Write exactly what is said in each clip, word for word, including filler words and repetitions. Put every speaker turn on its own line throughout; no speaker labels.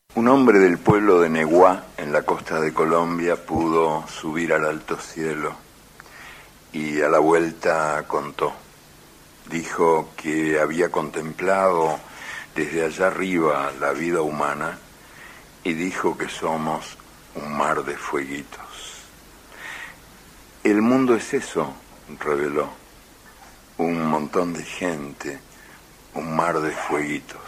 Un hombre del pueblo de Neguá, en la costa de Colombia, pudo subir al alto cielo y a la vuelta contó. Dijo que había contemplado desde allá arriba la vida humana y dijo que somos un mar de fueguitos. El mundo es eso, reveló, un montón de gente, un mar de fueguitos.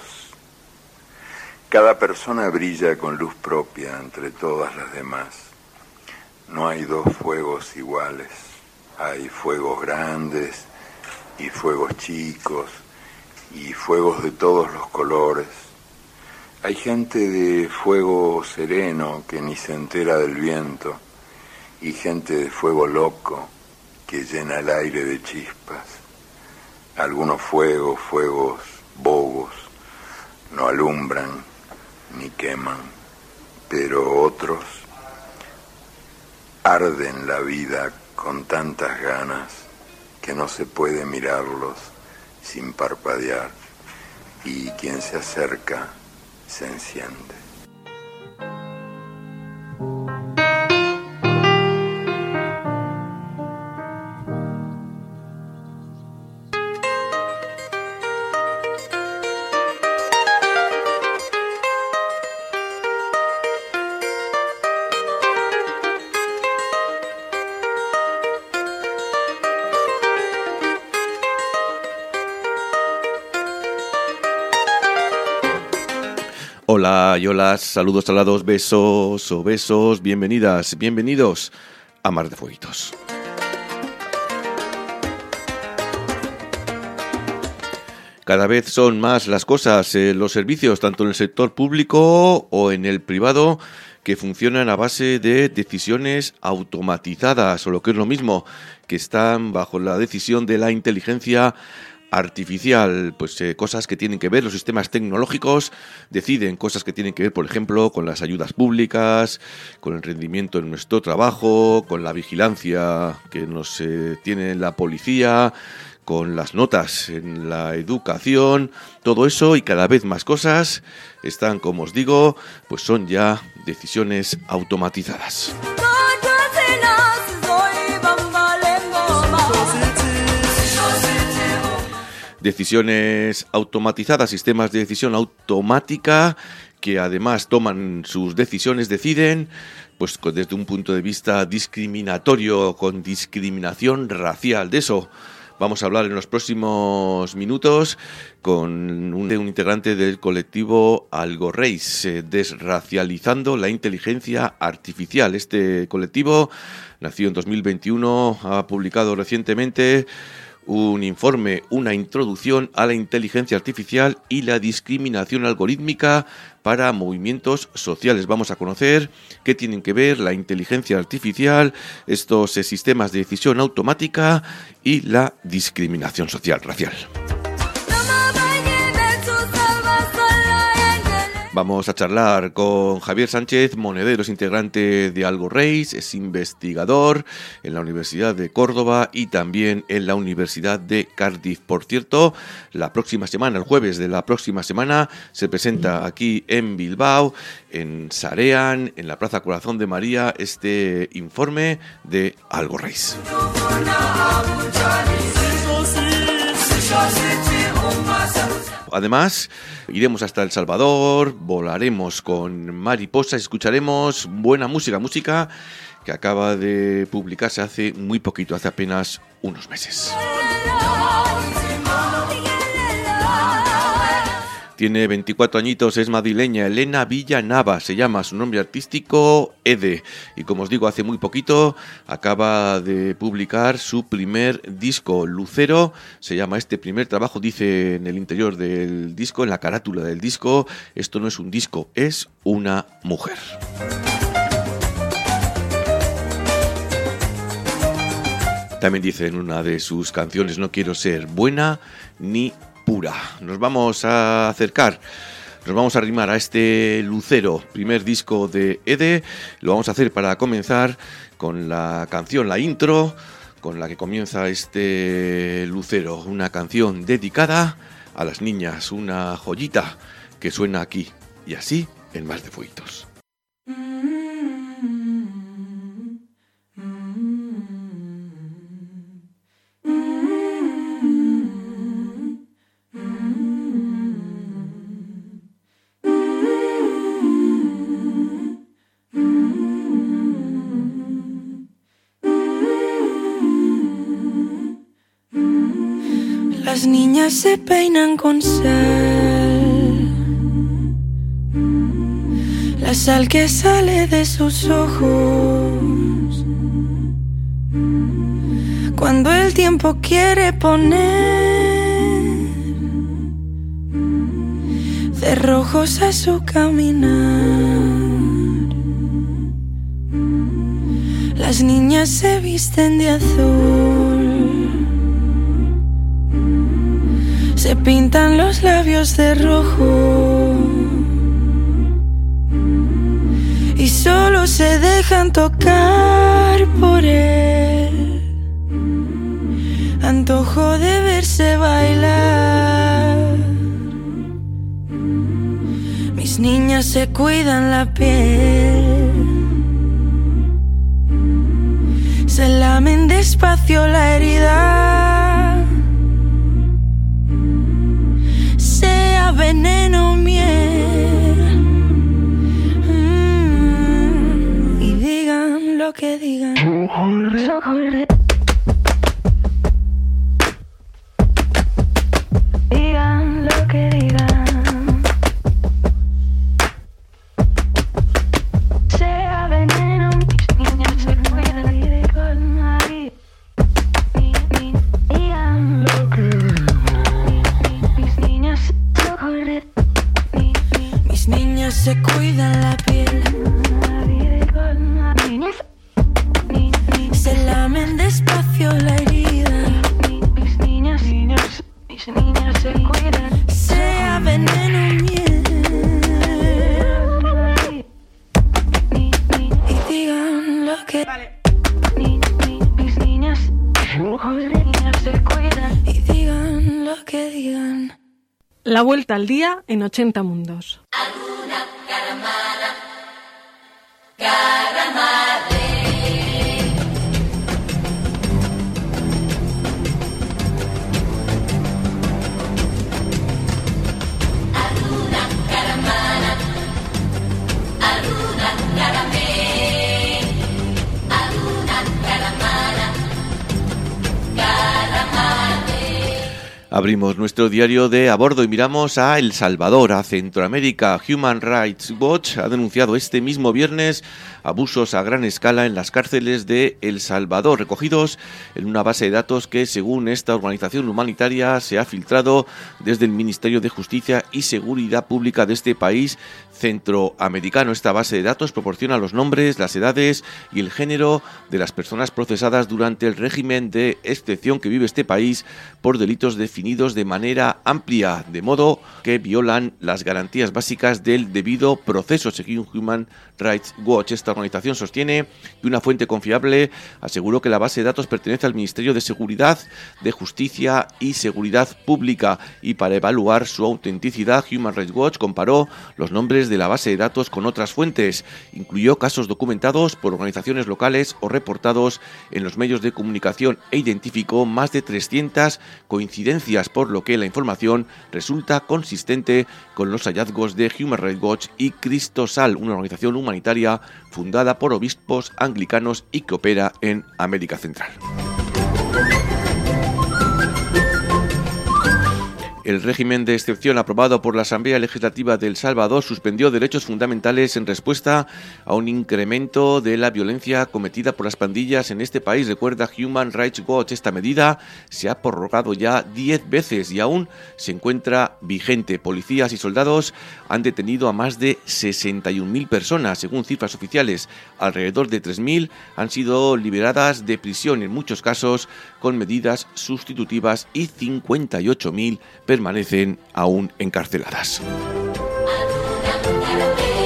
Cada persona brilla con luz propia entre todas las demás. No hay dos fuegos iguales. Hay fuegos grandes y fuegos chicos y fuegos de todos los colores. Hay gente de fuego sereno que ni se entera del viento y gente de fuego loco que llena el aire de chispas. Algunos fuegos, fuegos bobos, no alumbran ni queman, pero otros arden la vida con tantas ganas que no se puede mirarlos sin parpadear, y quien se acerca se enciende.
Hola y hola, saludos salados, besos o besos, bienvenidas, bienvenidos a Mar de Fueguitos. Cada vez son más las cosas, eh, los servicios, tanto en el sector público o en el privado, que funcionan a base de decisiones automatizadas, o lo que es lo mismo, que están bajo la decisión de la inteligencia artificial. Pues eh, cosas que tienen que ver, los sistemas tecnológicos deciden cosas que tienen que ver, por ejemplo, con las ayudas públicas, con el rendimiento en nuestro trabajo, con la vigilancia que nos eh, tiene la policía, con las notas en la educación, todo eso y cada vez más cosas están, como os digo, pues son ya decisiones automatizadas. Decisiones automatizadas, sistemas de decisión automática que además toman sus decisiones, deciden pues desde un punto de vista discriminatorio, con discriminación racial. De eso vamos a hablar en los próximos minutos con un, un integrante del colectivo Algorreis, eh, desracializando la inteligencia artificial. Este colectivo nació en dos mil veintiuno, ha publicado recientemente un informe, una introducción a la inteligencia artificial y la discriminación algorítmica para movimientos sociales. Vamos a conocer qué tienen que ver la inteligencia artificial, estos eh, sistemas de decisión automática y la discriminación social, racial. Vamos a charlar con Javier Sánchez Monederos, integrante de Algorreis, es investigador en la Universidad de Córdoba y también en la Universidad de Cardiff. Por cierto, la próxima semana, el jueves de la próxima semana, se presenta aquí en Bilbao, en Sarean, en la Plaza Corazón de María, este informe de Algorreis. Además, iremos hasta El Salvador, volaremos con mariposas, escucharemos buena música, música que acaba de publicarse hace muy poquito, hace apenas unos meses. Tiene veinticuatro añitos, es madrileña, Elena Villanava, se llama su nombre artístico Ede. Y como os digo, hace muy poquito acaba de publicar su primer disco, Lucero, se llama este primer trabajo, dice en el interior del disco, en la carátula del disco, esto no es un disco, es una mujer. También dice en una de sus canciones, no quiero ser buena ni pura. Nos vamos a acercar, nos vamos a arrimar a este Lucero, primer disco de Ede. Lo vamos a hacer para comenzar con la canción, la intro, con la que comienza este Lucero, una canción dedicada a las niñas, una joyita que suena aquí y así en Más de Fueguitos.
Las niñas se peinan con sal, la sal que sale de sus ojos cuando el tiempo quiere poner cerrojos a su caminar. Las niñas se visten de azul, se pintan los labios de rojo y solo se dejan tocar por él, antojo de verse bailar. Mis niñas se cuidan la piel, se lamen despacio la herida, sea veneno o miel, mm, y digan lo que digan. Digan lo que digan, sea veneno, mis niñas se cuidan y de colma y digan lo que digan. Mis niñas Mis niñas se cuidan la piel, se lamen despacio la herida. Mis niñas, niñas, mis niñas se cuidan, sea veneno o miel, y digan lo que vale. Mis niñas, mis niñas se cuidan y digan lo que digan.
La vuelta al día en ochenta mundos.
Alguna caramana, caramadre. Alguna caramana, alguna caramé, alguna caramana, caramadre.
Abrimos nuestro diario de a bordo y miramos a El Salvador, a Centroamérica. Human Rights Watch ha denunciado este mismo viernes abusos a gran escala en las cárceles de El Salvador, recogidos en una base de datos que, según esta organización humanitaria, se ha filtrado desde el Ministerio de Justicia y Seguridad Pública de este país centroamericano. Esta base de datos proporciona los nombres, las edades y el género de las personas procesadas durante el régimen de excepción que vive este país por delitos definidos de manera amplia, de modo que violan las garantías básicas del debido proceso, según Human Rights Watch. Esta organización sostiene que una fuente confiable aseguró que la base de datos pertenece al Ministerio de Seguridad, de Justicia y Seguridad Pública, y para evaluar su autenticidad, Human Rights Watch comparó los nombres de la base de datos con otras fuentes. Incluyó casos documentados por organizaciones locales o reportados en los medios de comunicación e identificó más de trescientas coincidencias, por lo que la información resulta consistente con los hallazgos de Human Rights Watch y Cristosal, una organización humanitaria fundada por obispos anglicanos y que opera en América Central. El régimen de excepción aprobado por la Asamblea Legislativa de El Salvador suspendió derechos fundamentales en respuesta a un incremento de la violencia cometida por las pandillas en este país. Recuerda Human Rights Watch, esta medida se ha prorrogado ya diez veces y aún se encuentra vigente. Policías y soldados han detenido a más de sesenta y un mil personas. Según cifras oficiales, alrededor de tres mil han sido liberadas de prisión, en muchos casos con medidas sustitutivas, y cincuenta y ocho mil permanecen aún encarceladas.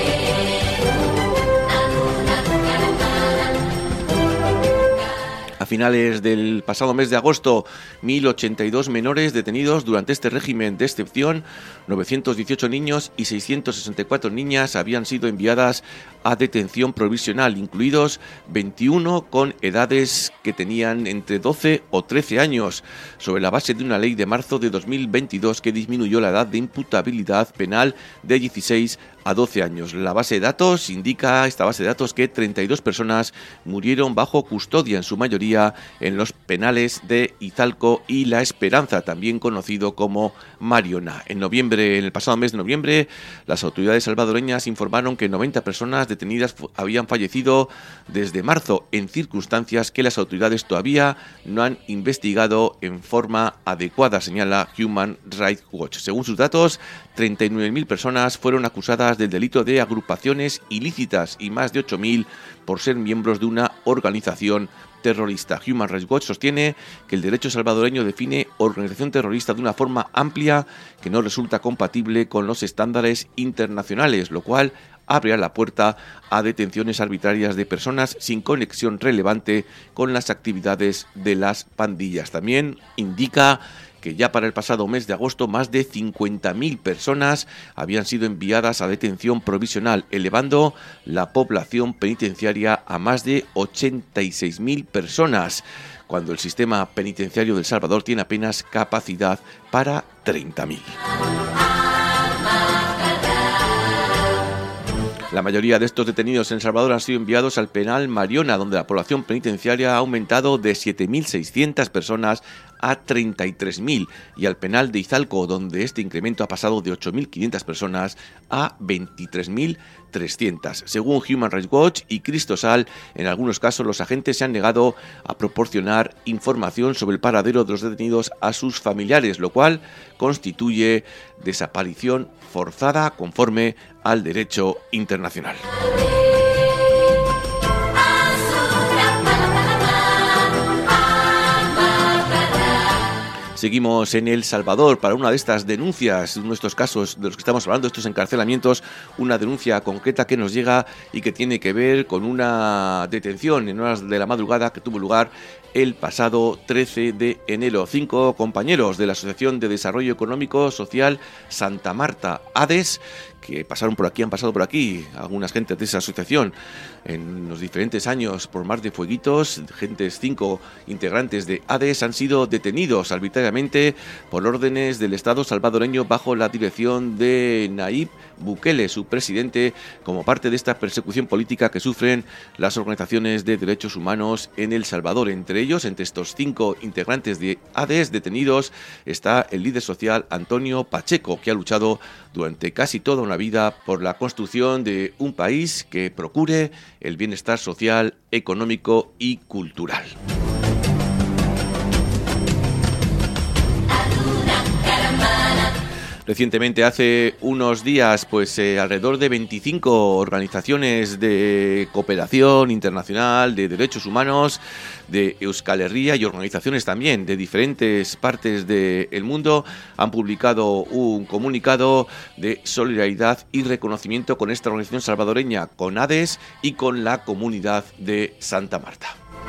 A finales del pasado mes de agosto, mil ochenta y dos menores detenidos durante este régimen de excepción, novecientos dieciocho niños y seiscientos sesenta y cuatro niñas habían sido enviadas a detención provisional, incluidos veintiuno con edades que tenían entre doce o trece años, sobre la base de una ley de marzo de dos mil veintidós que disminuyó la edad de imputabilidad penal de dieciséis a doce años. La base de datos indica, esta base de datos, que treinta y dos personas murieron bajo custodia, en su mayoría en los penales de Izalco y La Esperanza, también conocido como Mariona. En noviembre, en el pasado mes de noviembre, las autoridades salvadoreñas informaron que noventa personas detenidas habían fallecido desde marzo, en circunstancias que las autoridades todavía no han investigado en forma adecuada, señala Human Rights Watch. Según sus datos, treinta y nueve mil personas fueron acusadas del delito de agrupaciones ilícitas y más de ocho mil por ser miembros de una organización terrorista. Human Rights Watch sostiene que el derecho salvadoreño define organización terrorista de una forma amplia que no resulta compatible con los estándares internacionales, lo cual abre la puerta a detenciones arbitrarias de personas sin conexión relevante con las actividades de las pandillas. También indica que ya para el pasado mes de agosto más de cincuenta mil personas habían sido enviadas a detención provisional, elevando la población penitenciaria a más de ochenta y seis mil personas, cuando el sistema penitenciario de El Salvador tiene apenas capacidad para treinta mil. La mayoría de estos detenidos en El Salvador han sido enviados al penal Mariona, donde la población penitenciaria ha aumentado de siete mil seiscientas personas a treinta y tres mil, y al penal de Izalco, donde este incremento ha pasado de ocho mil quinientas personas a veintitrés mil trescientas. Según Human Rights Watch y Cristosal, en algunos casos los agentes se han negado a proporcionar información sobre el paradero de los detenidos a sus familiares, lo cual constituye desaparición forzada conforme al derecho internacional. Seguimos en El Salvador para una de estas denuncias, uno de estos casos de los que estamos hablando, estos encarcelamientos, una denuncia concreta que nos llega y que tiene que ver con una detención en horas de la madrugada que tuvo lugar el pasado trece de enero. Cinco compañeros de la Asociación de Desarrollo Económico Social Santa Marta, ADES, que pasaron por aquí, han pasado por aquí, algunas gentes de esa asociación en los diferentes años por Mar de Fueguitos, gentes, cinco integrantes de ADES han sido detenidos arbitrariamente por órdenes del Estado salvadoreño bajo la dirección de Nayib Bukele, su presidente, como parte de esta persecución política que sufren las organizaciones de derechos humanos en El Salvador. Entre ellos, entre estos cinco integrantes de ADES detenidos, está el líder social Antonio Pacheco, que ha luchado durante casi toda una vida por la construcción de un país que procure el bienestar social, económico y cultural. Recientemente, hace unos días, pues eh, alrededor de veinticinco organizaciones de cooperación internacional, de derechos humanos, de Euskal Herria y organizaciones también de diferentes partes del mundo han publicado un comunicado de solidaridad y reconocimiento con esta organización salvadoreña, con ADES y con la comunidad de Santa Marta.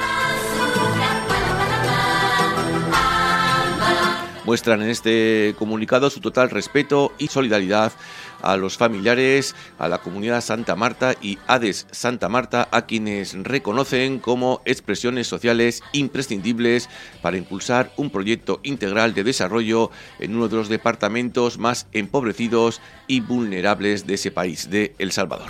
Muestran en este comunicado su total respeto y solidaridad a los familiares, a la comunidad Santa Marta y ADES Santa Marta, a quienes reconocen como expresiones sociales imprescindibles para impulsar un proyecto integral de desarrollo en uno de los departamentos más empobrecidos y vulnerables de ese país, de El Salvador.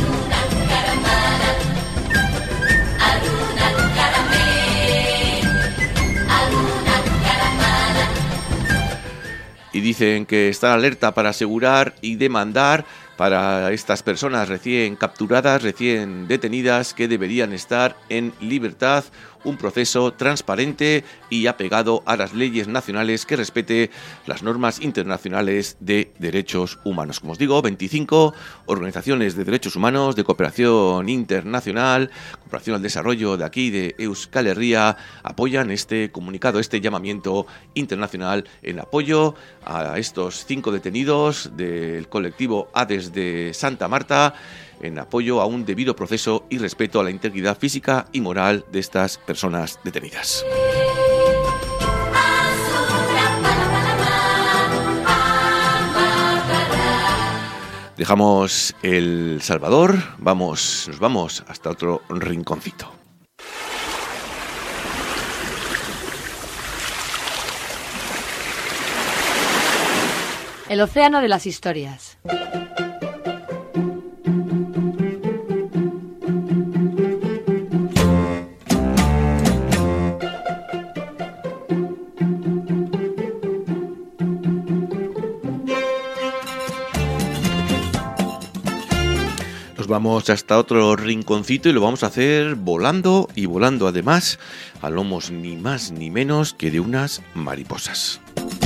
Y dicen que están alerta para asegurar y demandar para estas personas recién capturadas, recién detenidas, que deberían estar en libertad, un proceso transparente y apegado a las leyes nacionales que respete las normas internacionales de derechos humanos. Como os digo, veinticinco organizaciones de derechos humanos, de cooperación internacional, cooperación al desarrollo de aquí, de Euskal Herria, apoyan este comunicado, este llamamiento internacional en apoyo a estos cinco detenidos del colectivo ADES Correcciones de Santa Marta en apoyo a un debido proceso y respeto a la integridad física y moral de estas personas detenidas. Dejamos El Salvador, vamos, nos vamos hasta otro rinconcito.
El océano de las historias.
Nos vamos hasta otro rinconcito y lo vamos a hacer volando y volando además a lomos ni más ni menos que de unas mariposas.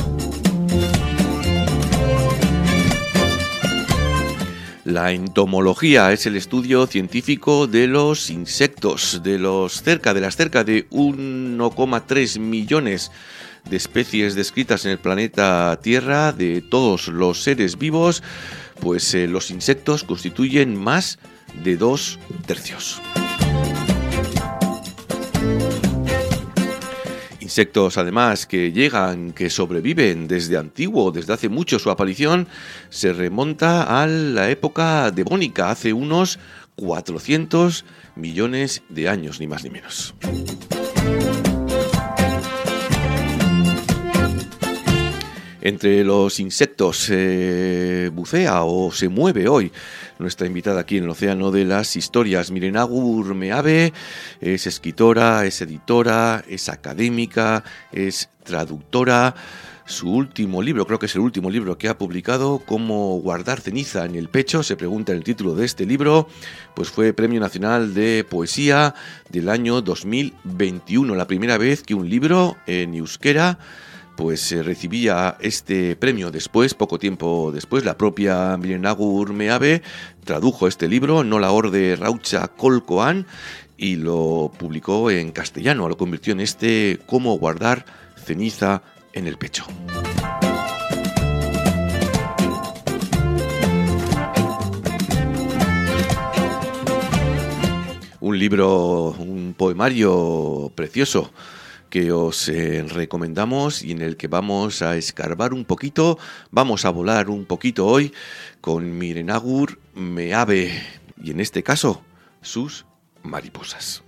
La entomología es el estudio científico de los insectos, de los cerca de las cerca de uno coma tres millones de especies descritas en el planeta Tierra, de todos los seres vivos, pues eh, los insectos constituyen más de dos tercios. Insectos, además, que llegan, que sobreviven desde antiguo, desde hace mucho. Su aparición se remonta a la época devónica, hace unos cuatrocientos millones de años, ni más ni menos. Entre los insectos eh, bucea o se mueve hoy nuestra invitada aquí en el Océano de las Historias. Mirenagur Meave es escritora, es editora, es académica, es traductora. Su último libro, creo que es el último libro que ha publicado, Cómo guardar ceniza en el pecho, se pregunta en el título de este libro, pues fue Premio Nacional de Poesía del año dos mil veintiuno, la primera vez que un libro en euskera pues se eh, recibía este premio. Después, poco tiempo después, la propia Mirenagur Meave tradujo este libro, Nola Orde Rautza Kolkoan, y lo publicó en castellano, lo convirtió en este Cómo guardar ceniza en el pecho. Un libro, un poemario precioso que os eh, recomendamos y en el que vamos a escarbar un poquito, vamos a volar un poquito hoy con Mirenagur Meave y en este caso sus mariposas.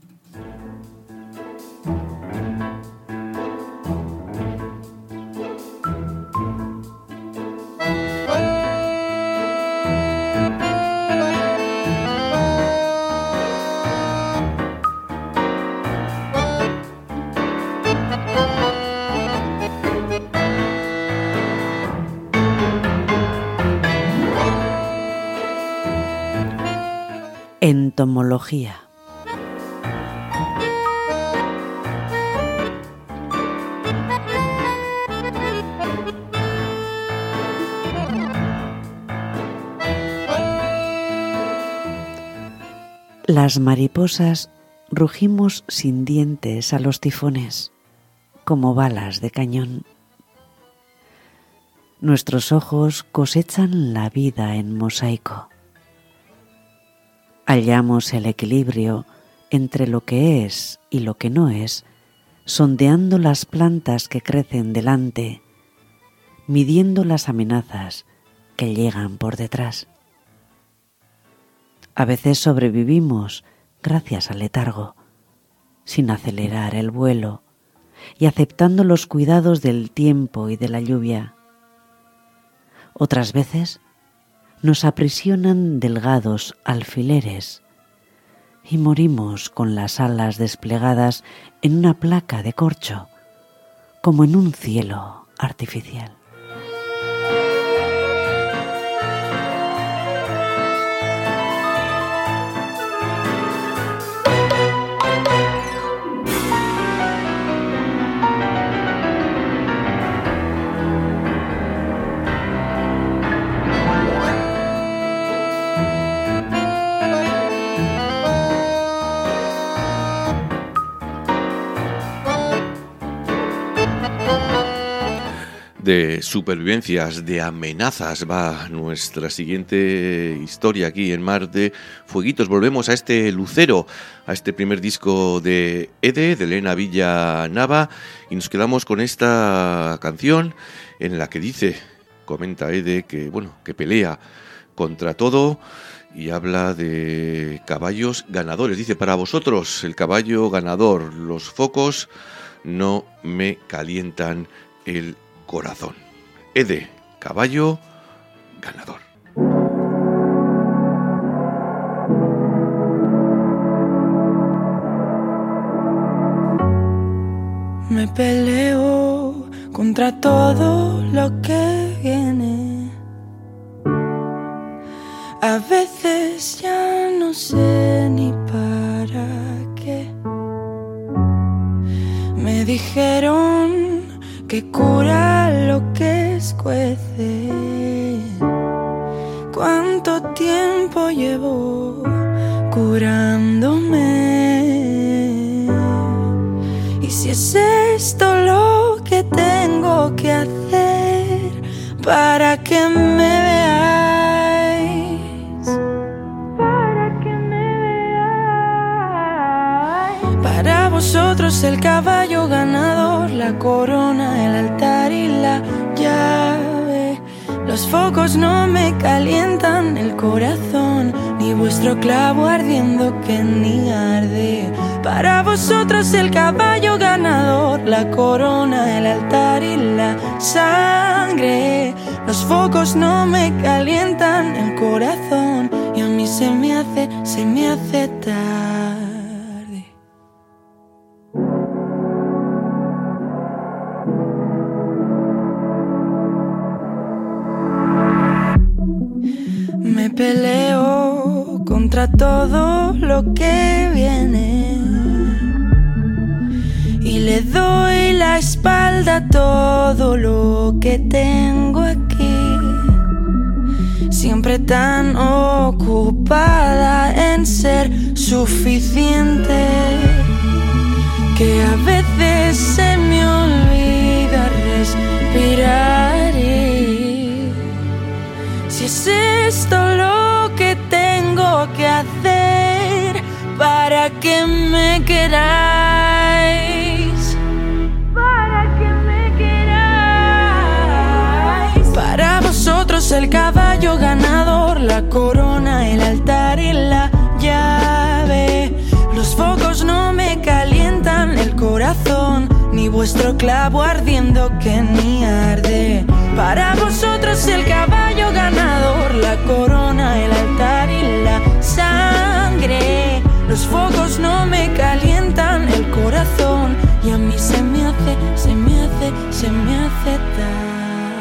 Entomología. Las mariposas rugimos sin dientes a los tifones, como balas de cañón. Nuestros ojos cosechan la vida en mosaico. Hallamos el equilibrio entre lo que es y lo que no es, sondeando las plantas que crecen delante, midiendo las amenazas que llegan por detrás. A veces sobrevivimos gracias al letargo, sin acelerar el vuelo y aceptando los cuidados del tiempo y de la lluvia. Otras veces nos aprisionan delgados alfileres y morimos con las alas desplegadas en una placa de corcho, como en un cielo artificial.
De supervivencias, de amenazas, va nuestra siguiente historia aquí en Mar de Fueguitos. Volvemos a este Lucero, a este primer disco de Ede, de Elena Villanava, y nos quedamos con esta canción en la que dice, comenta Ede, que bueno, que pelea contra todo y habla de caballos ganadores. Dice, para vosotros el caballo ganador, los focos no me calientan el corazón. Ede, caballo ganador.
Me peleo contra todo lo que viene. A veces ya no sé ni para qué. Me dijeron que cura lo que escuece. ¿Cuánto tiempo llevo curándome? Y si es esto lo que tengo que hacer para que me veáis, para que me veáis. Para vosotros el caballo ganador, la corona, el altar y la llave. Los focos no me calientan el corazón, ni vuestro clavo ardiendo que ni arde. Para vosotros el caballo ganador, la corona, el altar y la sangre. Los focos no me calientan el corazón, y a mí se me hace, se me hace tarde. Me peleo contra todo lo que viene y le doy la espalda a todo lo que tengo aquí. Siempre tan ocupada en ser suficiente que a veces se me olvida respirar. Y si es esto lo que tengo que hacer para que me queráis, para que me queráis. Para vosotros el caballo ganador, la corona, el altar y la llave. Los focos no me calientan el corazón, ni vuestro clavo ardiendo que ni arde. Para vosotros el caballo ganador, la corona, el altar y la sangre. Los focos no me calientan el corazón, y a mí se me hace, se me hace, se me hace tarde.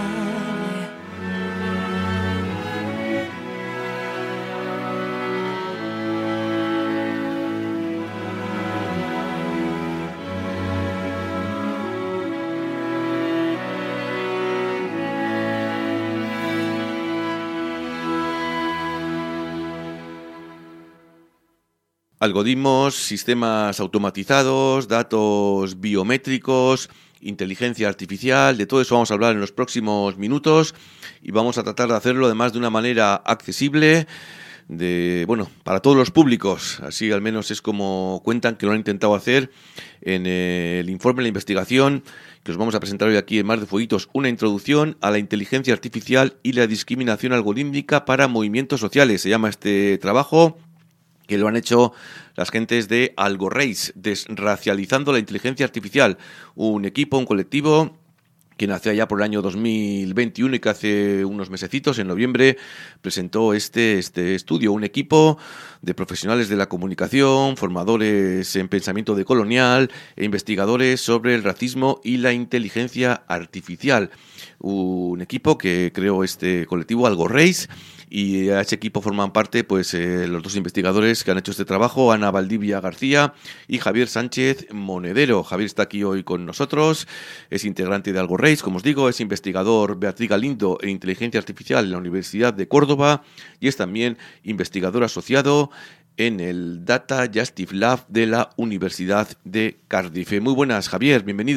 Algoritmos, sistemas automatizados, datos biométricos, inteligencia artificial, de todo eso vamos a hablar en los próximos minutos y vamos a tratar de hacerlo además de una manera accesible, de bueno, para todos los públicos. Así al menos es como cuentan que lo han intentado hacer en el informe de la investigación que os vamos a presentar hoy aquí en Mar de Fueguitos, una introducción a la inteligencia artificial y la discriminación algorítmica para movimientos sociales. Se llama este trabajo, que lo han hecho las gentes de AlgoRace, desracializando la inteligencia artificial, un equipo, un colectivo que nació ya por el año dos mil veintiuno y que hace unos mesecitos, en noviembre, presentó este, este estudio, un equipo de profesionales de la comunicación, formadores en pensamiento decolonial e investigadores sobre el racismo y la inteligencia artificial. Un equipo que creó este colectivo, AlgoRace, y a ese equipo forman parte pues eh, los dos investigadores que han hecho este trabajo, Ana Valdivia García y Javier Sánchez Monedero. Javier está aquí hoy con nosotros, es integrante de AlgoRace, como os digo, es investigador Beatriz Galindo en inteligencia artificial en la Universidad de Córdoba y es también investigador asociado en el Data Justice Lab de la Universidad de Cardiff. Muy buenas, Javier, bienvenido.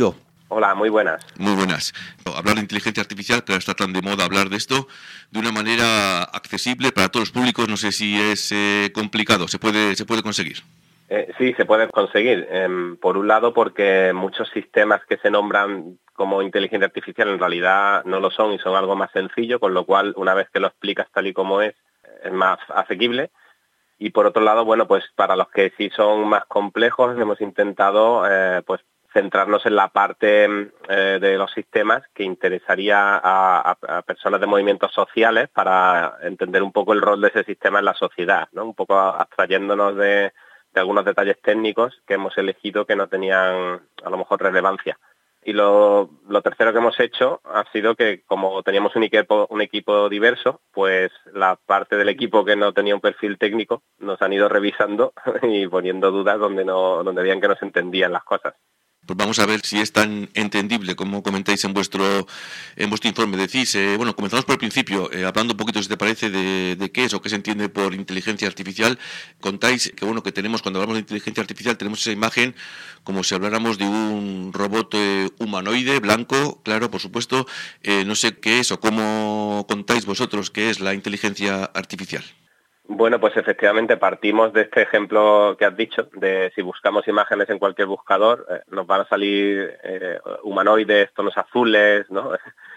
Hola, muy buenas.
Muy buenas. Hablar de inteligencia artificial, que ahora está tan de moda hablar de esto, de una manera accesible para todos los públicos, no sé si es eh, complicado, ¿se puede, se puede conseguir?
Eh, sí, se puede conseguir. Eh, por un lado, porque muchos sistemas que se nombran como inteligencia artificial en realidad no lo son y son algo más sencillo, con lo cual, una vez que lo explicas tal y como es, es más asequible. Y por otro lado, bueno, pues para los que sí son más complejos, hemos intentado eh, pues centrarnos en la parte eh, de los sistemas que interesaría a, a, a personas de movimientos sociales para entender un poco el rol de ese sistema en la sociedad, ¿no? Un poco abstrayéndonos de, de algunos detalles técnicos que hemos elegido que no tenían a lo mejor relevancia. Y lo, lo tercero que hemos hecho ha sido que, como teníamos un equipo, un equipo diverso, pues la parte del equipo que no tenía un perfil técnico nos han ido revisando y poniendo dudas donde no, donde veían que no se entendían las cosas.
Pues vamos a ver si es tan entendible como comentáis en vuestro en vuestro informe. Decís, eh, bueno, comenzamos por el principio, eh, hablando un poquito, si te parece, de, de qué es o qué se entiende por inteligencia artificial. Contáis que, bueno, que tenemos, cuando hablamos de inteligencia artificial, tenemos esa imagen como si habláramos de un robot eh, humanoide, blanco, claro, por supuesto. Eh, no sé qué es o cómo contáis vosotros qué es la inteligencia artificial.
Bueno, pues efectivamente partimos de este ejemplo que has dicho, de si buscamos imágenes en cualquier buscador, eh, nos van a salir eh, humanoides, tonos azules, ¿no?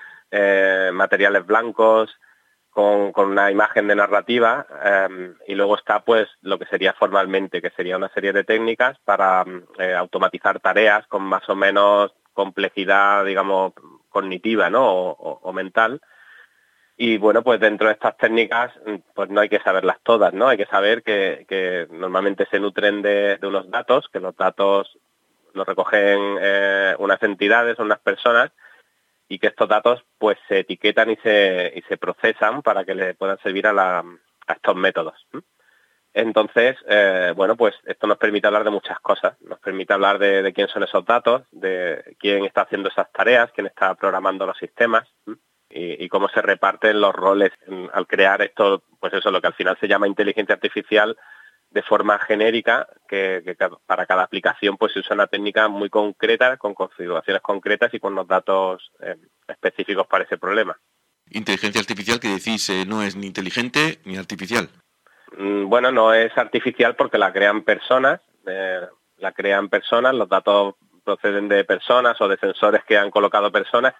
eh, materiales blancos, con, con una imagen de narrativa, eh, y luego está pues lo que sería formalmente, que sería una serie de técnicas para eh, automatizar tareas con más o menos complejidad, digamos, cognitiva, ¿no? o, o, o mental. Y bueno, pues dentro de estas técnicas pues no hay que saberlas todas, ¿no? Hay que saber que, que normalmente se nutren de, de unos datos, que los datos los recogen eh, unas entidades o unas personas y que estos datos pues se etiquetan y se, y se procesan para que le puedan servir a, la, a estos métodos. Entonces, eh, bueno, pues esto nos permite hablar de muchas cosas. Nos permite hablar de, de quién son esos datos, de quién está haciendo esas tareas, quién está programando los sistemas, y, y cómo se reparten los roles en, al crear esto, pues eso, lo que al final se llama inteligencia artificial de forma genérica, que, que para cada aplicación pues se usa una técnica muy concreta, con configuraciones concretas y con unos datos eh, específicos para ese problema.
Inteligencia artificial que decís eh, no es ni inteligente ni artificial.
Mm, bueno, no es artificial porque la crean personas, eh, la crean personas, los datos proceden de personas o de sensores que han colocado personas.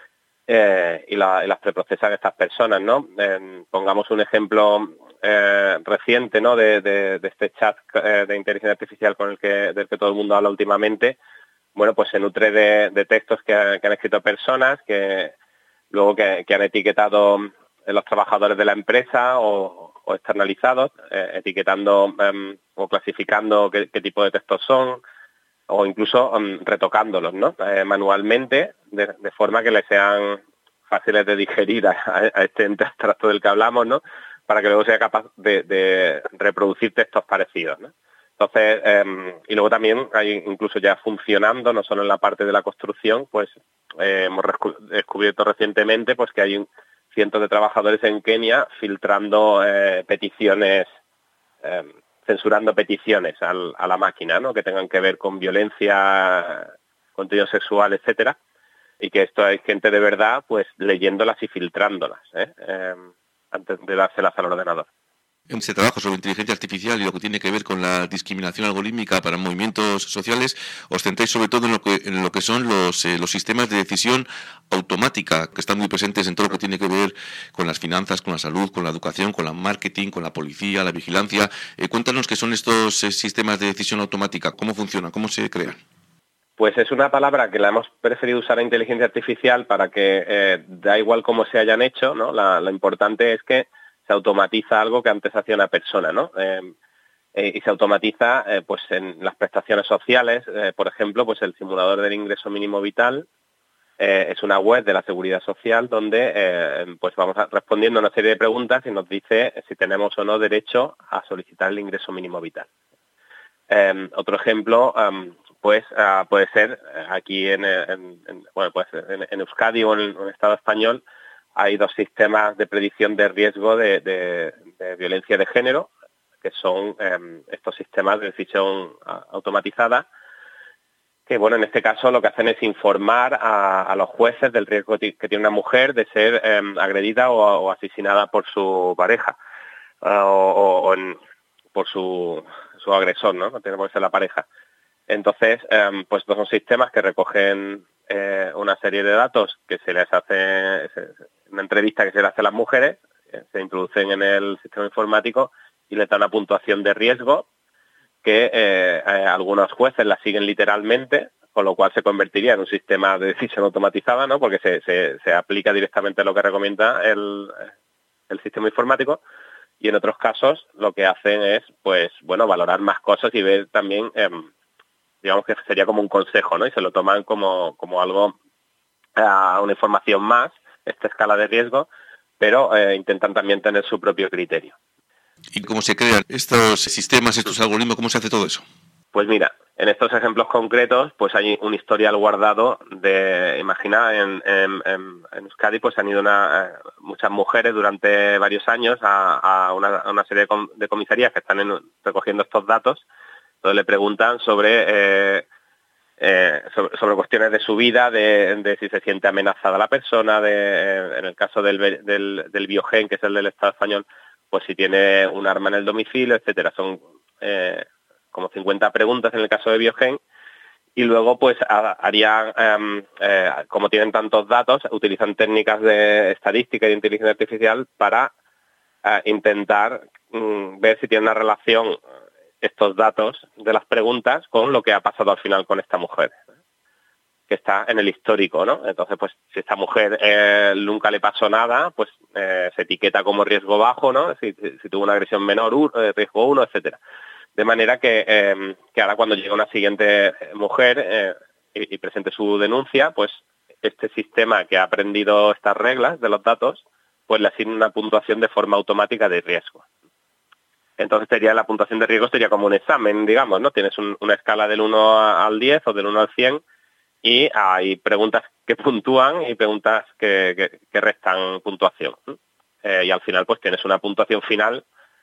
Eh, y, la, y las preprocesan estas personas, ¿no? Eh, pongamos un ejemplo eh, reciente, ¿no? De, de, de este chat eh, de inteligencia artificial con el que del que todo el mundo habla últimamente. Bueno, pues se nutre de, de textos que, que han escrito personas, que luego que, que han etiquetado los trabajadores de la empresa o, o externalizados, eh, etiquetando eh, o clasificando qué, qué tipo de textos son, o incluso um, retocándolos, ¿no? Eh, manualmente, de, de forma que les sean fáciles de digerir a, a este ente abstracto del que hablamos, ¿no? Para que luego sea capaz de, de reproducir textos parecidos, ¿no? Entonces, eh, y luego también hay incluso ya funcionando, no solo en la parte de la construcción, pues eh, hemos descubierto recientemente pues que hay un, cientos de trabajadores en Kenia filtrando eh, peticiones, eh, censurando peticiones al, a la máquina, ¿no? Que tengan que ver con violencia, contenido sexual, etcétera, y que esto hay gente de verdad pues leyéndolas y filtrándolas, ¿eh? Eh, antes de dárselas al ordenador.
En ese trabajo sobre inteligencia artificial y lo que tiene que ver con la discriminación algorítmica para movimientos sociales, os centráis sobre todo en lo que, en lo que son los, eh, los sistemas de decisión automática, que están muy presentes en todo lo que tiene que ver con las finanzas, con la salud, con la educación, con la marketing, con la policía, la vigilancia. Eh, cuéntanos qué son estos eh, sistemas de decisión automática, cómo funcionan, cómo se crean.
Pues es una palabra que la hemos preferido usar a inteligencia artificial para que eh, da igual cómo se hayan hecho, ¿no? La, lo importante es que se automatiza algo que antes hacía una persona, ¿no? Eh, eh, y se automatiza eh, pues en las prestaciones sociales, eh, por ejemplo, pues el simulador del ingreso mínimo vital eh, es una web de la Seguridad Social donde eh, pues vamos a, respondiendo a una serie de preguntas y nos dice si tenemos o no derecho a solicitar el ingreso mínimo vital. Eh, otro ejemplo, um, pues uh, puede ser aquí en, en, en bueno pues en, en Euskadi o en el, en el Estado español. Hay dos sistemas de predicción de riesgo de, de, de violencia de género, que son eh, estos sistemas de decisión automatizada, que bueno, en este caso lo que hacen es informar a, a los jueces del riesgo que tiene una mujer de ser eh, agredida o, o asesinada por su pareja, uh, o, o en, por su, su agresor, ¿no? No tiene por qué ser la pareja. Entonces, eh, pues estos son sistemas que recogen eh, una serie de datos que se les hace, una entrevista que se le hace a las mujeres, eh, se introducen en el sistema informático y les dan una puntuación de riesgo que eh, eh, algunos jueces la siguen literalmente, con lo cual se convertiría en un sistema de decisión automatizada, ¿no? Porque se, se, se aplica directamente lo que recomienda el, el sistema informático, y en otros casos lo que hacen es, pues, bueno, valorar más cosas y ver también, eh, digamos que sería como un consejo, ¿no? Y se lo toman como, como algo, eh, una información más, esta escala de riesgo, pero eh, intentan también tener su propio criterio.
¿Y cómo se crean estos sistemas, estos algoritmos? ¿Cómo se hace todo eso?
Pues mira, en estos ejemplos concretos, pues hay un historial guardado de, imagina, en, en, en, en Euskadi pues han ido una, eh, muchas mujeres durante varios años a, a, una, a una serie de, com, de comisarías que están en, recogiendo estos datos, donde le preguntan sobre, eh, eh, sobre, sobre cuestiones de su vida, de, de si se siente amenazada la persona, de, eh, en el caso del, del, del Biogen, que es el del Estado español, pues si tiene un arma en el domicilio, etcétera. Son eh, como cincuenta preguntas en el caso de Biogen, y luego pues harían, eh, eh, como tienen tantos datos, utilizan técnicas de estadística y de inteligencia artificial para eh, intentar mm, ver si tiene una relación estos datos de las preguntas con lo que ha pasado al final con esta mujer, que está en el histórico, ¿no? Entonces, pues, si esta mujer eh, nunca le pasó nada, pues eh, se etiqueta como riesgo bajo, ¿no? Si, si, si tuvo una agresión menor, uh, riesgo uno, etcétera. De manera que, eh, que ahora cuando llega una siguiente mujer eh, y, y presente su denuncia, pues este sistema que ha aprendido estas reglas de los datos, pues le asigna una puntuación de forma automática de riesgo. Entonces sería la puntuación de riesgo sería como un examen, digamos, ¿no? Tienes un, una escala del uno al diez o del uno al cien, y hay preguntas que puntúan y preguntas que, que, que restan puntuación. Eh, y al final pues tienes una puntuación final,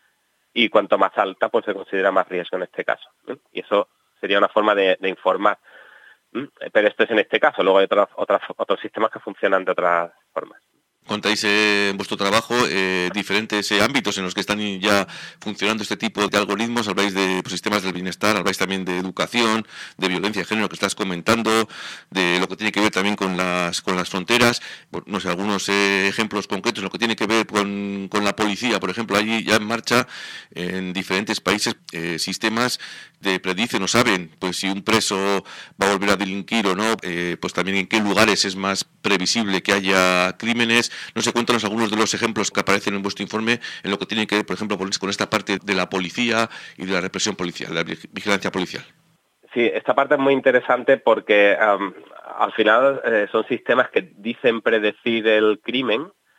y cuanto más alta pues se considera más riesgo en este caso. ¿eh? Y eso sería una forma de, de informar. ¿eh? Pero esto es en este caso, luego hay otras, otras, otros sistemas que funcionan de otras formas.
Contáis eh, en vuestro trabajo eh, diferentes eh, ámbitos en los que están ya funcionando este tipo de algoritmos. Habláis de pues, sistemas del bienestar, habláis también de educación, de violencia de género que estás comentando, de lo que tiene que ver también con las con las fronteras. Bueno, no sé, algunos eh, ejemplos concretos en lo que tiene que ver con, con la policía, por ejemplo. Hay ya en marcha en diferentes países eh, sistemas de predicen o saben pues si un preso va a volver a delinquir o no, eh, pues también en qué lugares es más previsible que haya crímenes. No sé, cuéntanos algunos de los ejemplos que aparecen en vuestro informe en lo que tiene que ver, por ejemplo, con esta parte de la policía y de la represión policial, la vigilancia policial.
Sí, esta parte es muy interesante porque um, al final eh, son sistemas que dicen predecir el crimen,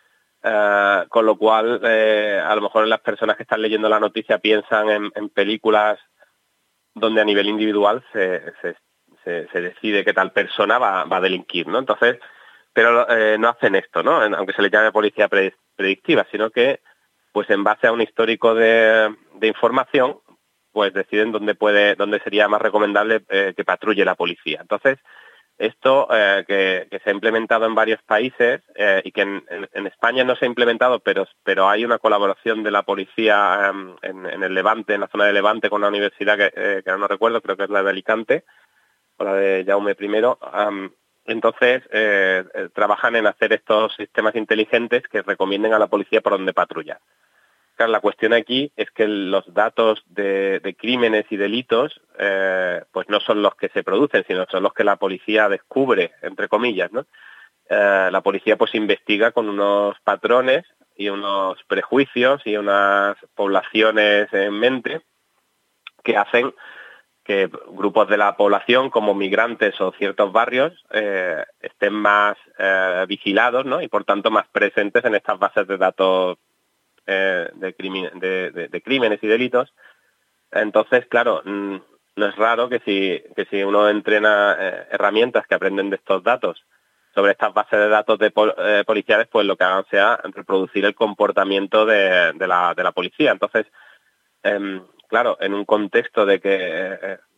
uh, con lo cual eh, a lo mejor las personas que están leyendo la noticia piensan en, en películas donde a nivel individual se, se, se, se decide que tal persona va, va a delinquir, ¿no? Entonces, pero eh, no hacen esto, ¿no? Aunque se le llame policía predictiva, sino que, pues en base a un histórico de, de información, pues deciden dónde puede, dónde sería más recomendable eh, que patrulle la policía. Entonces, esto eh, que, que se ha implementado en varios países eh, y que en, en, en España no se ha implementado, pero, pero hay una colaboración de la policía eh, en, en el Levante, en la zona de Levante, con una universidad que, eh, que no recuerdo, creo que es la de Alicante, o la de Jaume primero. Um, entonces, eh, eh, trabajan en hacer estos sistemas inteligentes que recomienden a la policía por dónde patrullar. Claro, la cuestión aquí es que los datos de, de crímenes y delitos eh, pues no son los que se producen, sino son los que la policía descubre, entre comillas, ¿no? Eh, la policía pues investiga con unos patrones y unos prejuicios y unas poblaciones en mente que hacen que grupos de la población, como migrantes o ciertos barrios, eh, estén más eh, vigilados, ¿no? Y por tanto más presentes en estas bases de datos Eh, de, crimen, de, de, de crímenes y delitos. Entonces, claro, mmm, no es raro que si, que si uno entrena eh, herramientas que aprenden de estos datos sobre estas bases de datos de pol, eh, policiales, pues lo que hagan sea reproducir el comportamiento de, de, la, de la policía. Entonces, eh, claro, en un contexto de que, eh,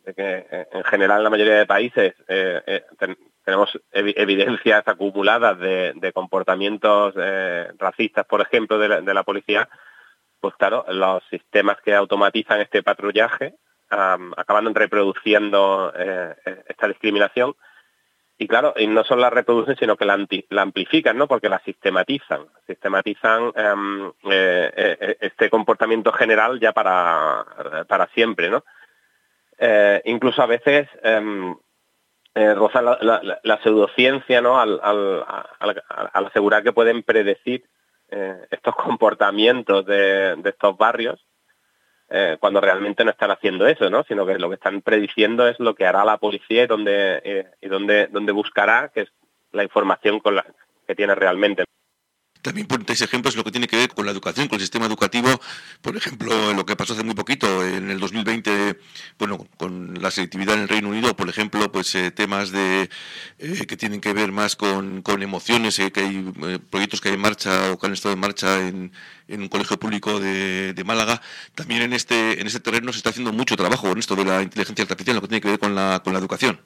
de que eh, en general en la mayoría de países eh, eh, ten, tenemos ev evidencias acumuladas de, de comportamientos eh, racistas, por ejemplo, de la, de la policía, pues claro, los sistemas que automatizan este patrullaje um, acaban reproduciendo eh, esta discriminación. Y claro, y no solo la reproducen, sino que la, anti, la amplifican, ¿no? Porque la sistematizan. Sistematizan um, eh, eh, este comportamiento general ya para, para siempre, ¿no? Eh, incluso a veces eh, eh, rozan la, la, la pseudociencia, ¿no? Al, al, al, al asegurar que pueden predecir eh, estos comportamientos de, de estos barrios, eh, cuando realmente no están haciendo eso, ¿no? Sino que lo que están prediciendo es lo que hará la policía y dónde, eh, y dónde, dónde buscará, que es la información con la que tiene realmente.
También ponéis ejemplos lo que tiene que ver con la educación, con el sistema educativo, por ejemplo, lo que pasó hace muy poquito, en el dos mil veinte, bueno, con la selectividad en el Reino Unido, por ejemplo, pues eh, temas de eh, que tienen que ver más con, con emociones, eh, que hay eh, proyectos que hay en marcha o que han estado en marcha en, en un colegio público de, de Málaga. También en este en este terreno se está haciendo mucho trabajo con esto de la inteligencia artificial, lo que tiene que ver con la con la educación.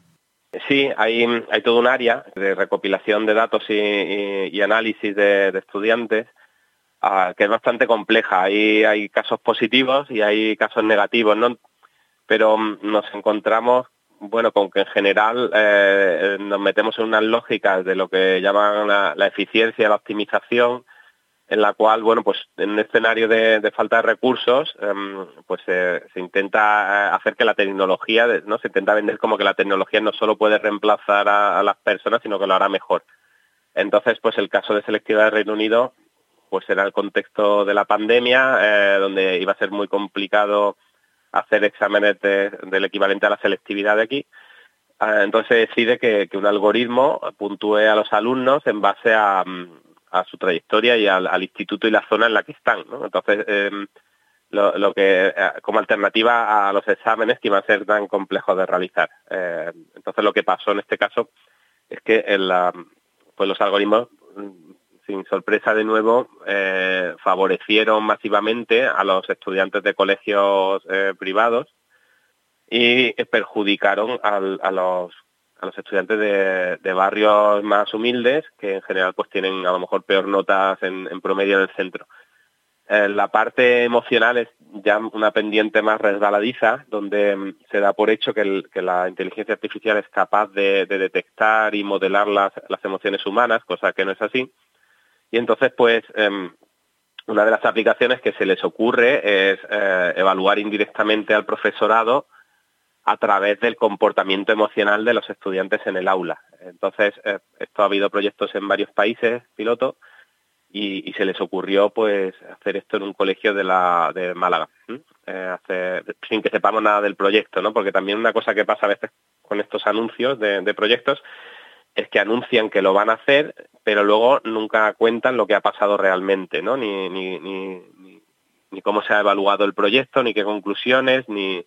Sí, hay, hay todo un área de recopilación de datos y, y, y análisis de, de estudiantes uh, que es bastante compleja. Hay, hay casos positivos y hay casos negativos, ¿no? Pero um, nos encontramos, bueno, con que en general eh, nos metemos en unas lógicas de lo que llaman la, la eficiencia, la optimización, en la cual, bueno, pues en un escenario de, de falta de recursos, um, pues eh, se intenta hacer que la tecnología, ¿no? Se intenta vender como que la tecnología no solo puede reemplazar a, a las personas, sino que lo hará mejor. Entonces, pues el caso de selectividad del Reino Unido, pues era el contexto de la pandemia, eh, donde iba a ser muy complicado hacer exámenes de, del equivalente a la selectividad de aquí. Eh, entonces se decide que, que un algoritmo puntúe a los alumnos en base a... a su trayectoria y al, al instituto y la zona en la que están, ¿no? Entonces, eh, lo, lo que eh, como alternativa a los exámenes que iban a ser tan complejos de realizar. Eh, entonces, lo que pasó en este caso es que el, pues los algoritmos, sin sorpresa de nuevo, eh, favorecieron masivamente a los estudiantes de colegios eh, privados y perjudicaron al, a los a los estudiantes de, de barrios más humildes, que en general pues tienen a lo mejor peor notas en, en promedio en el centro. Eh, la parte emocional es ya una pendiente más resbaladiza, donde se da por hecho que, el, que la inteligencia artificial es capaz de, de detectar y modelar las, las emociones humanas, cosa que no es así. Y entonces, pues, eh, una de las aplicaciones que se les ocurre es eh, evaluar indirectamente al profesorado a través del comportamiento emocional de los estudiantes en el aula. Entonces, eh, esto ha habido proyectos en varios países, piloto, y, y se les ocurrió pues hacer esto en un colegio de la de Málaga, ¿eh? Eh, hacer, sin que sepamos nada del proyecto, ¿no? Porque también una cosa que pasa a veces con estos anuncios de, de proyectos es que anuncian que lo van a hacer, pero luego nunca cuentan lo que ha pasado realmente, ¿no? Ni, ni, ni, ni, ni cómo se ha evaluado el proyecto, ni qué conclusiones, ni...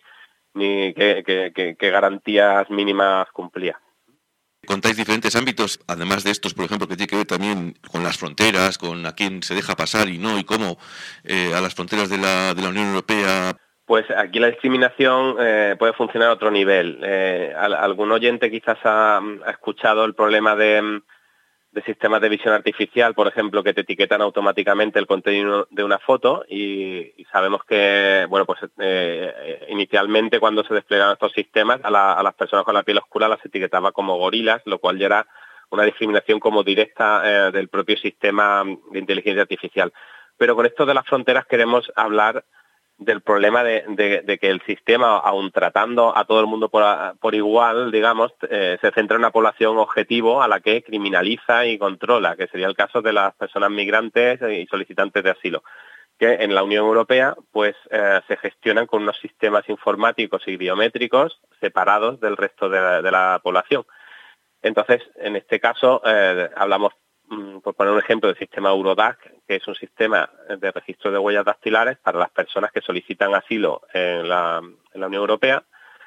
ni qué, qué, qué, qué garantías mínimas cumplía.
Contáis diferentes ámbitos, además de estos, por ejemplo, que tiene que ver también con las fronteras, con a quién se deja pasar y no, y cómo eh, a las fronteras de la, de la Unión Europea.
Pues aquí la discriminación eh, puede funcionar a otro nivel. Eh, algún oyente quizás ha, ha escuchado el problema de... de sistemas de visión artificial, por ejemplo, que te etiquetan automáticamente el contenido de una foto y, y sabemos que, bueno, pues eh, inicialmente cuando se desplegaron estos sistemas a, la, a las personas con la piel oscura las etiquetaba como gorilas, lo cual ya era una discriminación como directa eh, del propio sistema de inteligencia artificial. Pero con esto de las fronteras queremos hablar del problema de, de, de que el sistema, aun tratando a todo el mundo por, por igual, digamos, eh, se centra en una población objetivo a la que criminaliza y controla, que sería el caso de las personas migrantes y solicitantes de asilo, que en la Unión Europea pues eh, se gestionan con unos sistemas informáticos y biométricos separados del resto de la, de la población. Entonces, en este caso, eh, hablamos, por poner un ejemplo, del sistema Eurodac, que es un sistema de registro de huellas dactilares para las personas que solicitan asilo en la, en la Unión Europea,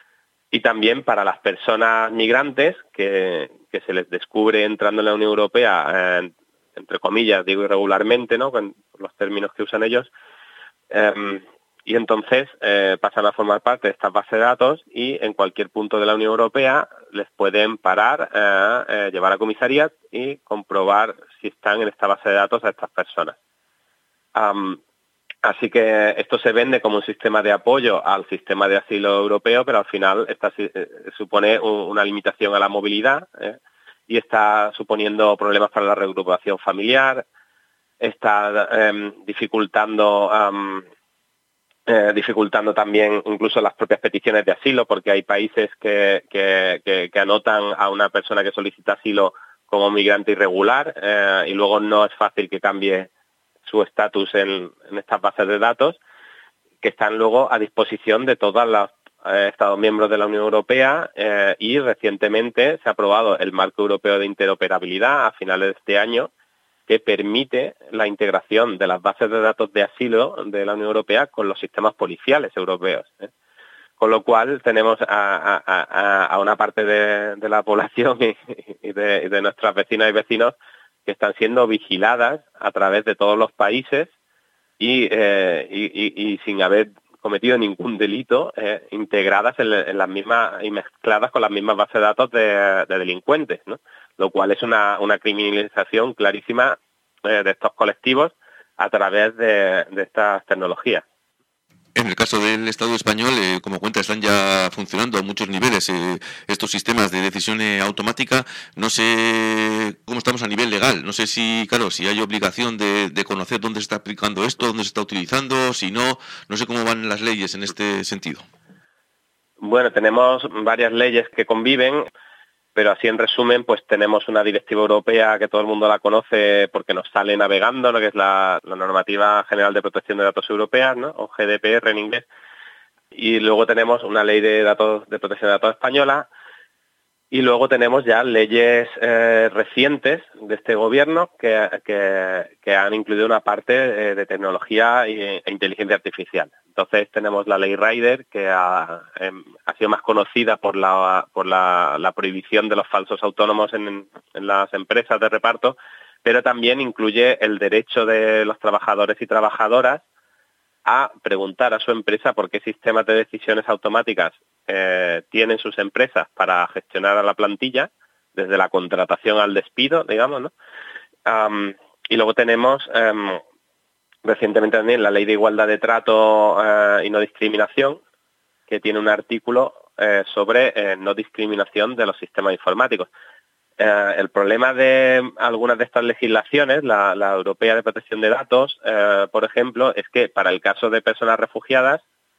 y también para las personas migrantes que, que se les descubre entrando en la Unión Europea, eh, entre comillas, digo irregularmente, ¿no?, con los términos que usan ellos, eh, y entonces eh, pasan a formar parte de estas bases de datos y en cualquier punto de la Unión Europea les pueden parar, eh, eh, llevar a comisarías y comprobar si están en esta base de datos a estas personas. Um, así que esto se vende como un sistema de apoyo al sistema de asilo europeo, pero al final esta, eh, supone un, una limitación a la movilidad eh, y está suponiendo problemas para la reagrupación familiar, está eh, dificultando... Um, Eh, dificultando también incluso las propias peticiones de asilo, porque hay países que, que, que, que anotan a una persona que solicita asilo como migrante irregular eh, y luego no es fácil que cambie su estatus en, en estas bases de datos, que están luego a disposición de todos los eh, Estados miembros de la Unión Europea eh, y recientemente se ha aprobado el Marco Europeo de Interoperabilidad a finales de este año, que permite la integración de las bases de datos de asilo de la Unión Europea con los sistemas policiales europeos, ¿eh? Con lo cual tenemos a, a, a una parte de, de la población y, y, de, y de nuestras vecinas y vecinos que están siendo vigiladas a través de todos los países y, eh, y, y, y sin haber cometido ningún delito, eh, integradas en, en las mismas y mezcladas con las mismas bases de datos de, de delincuentes, ¿no? Lo cual es una, una criminalización clarísima eh, de estos colectivos a través de, de estas tecnologías.
En el caso del Estado español, eh, como cuenta, están ya funcionando a muchos niveles eh, estos sistemas de decisión eh, automática. No sé cómo estamos a nivel legal. No sé si, claro, si hay obligación de, de conocer dónde se está aplicando esto, dónde se está utilizando, si no, no sé cómo van las leyes en este sentido.
Bueno, tenemos varias leyes que conviven, pero así en resumen, pues tenemos una directiva europea que todo el mundo la conoce porque nos sale navegando, ¿no? Que es la, la Normativa General de Protección de Datos Europeas, ¿no? O G D P R en inglés. Y luego tenemos una ley de datos de protección de datos española. Y luego tenemos ya leyes eh, recientes de este gobierno que, que, que han incluido una parte eh, de tecnología e, e inteligencia artificial. Entonces tenemos la ley Rider, que ha, eh, ha sido más conocida por la por la, la prohibición de los falsos autónomos en, en las empresas de reparto, pero también incluye el derecho de los trabajadores y trabajadoras a preguntar a su empresa por qué sistemas de decisiones automáticas eh, tienen sus empresas para gestionar a la plantilla, desde la contratación al despido, digamos, ¿no? Um, y luego tenemos... Um, Recientemente también la Ley de Igualdad de Trato eh, y No Discriminación, que tiene un artículo eh, sobre eh, no discriminación de los sistemas informáticos. Eh, el problema de algunas de estas legislaciones, la, la Europea de Protección de Datos, eh, por ejemplo, es que para el caso de personas refugiadas